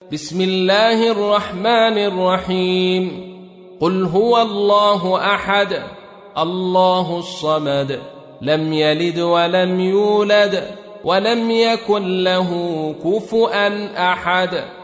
بسم الله الرحمن الرحيم قل هو الله أحد الله الصمد لم يلد ولم يولد ولم يكن له كفؤا أحد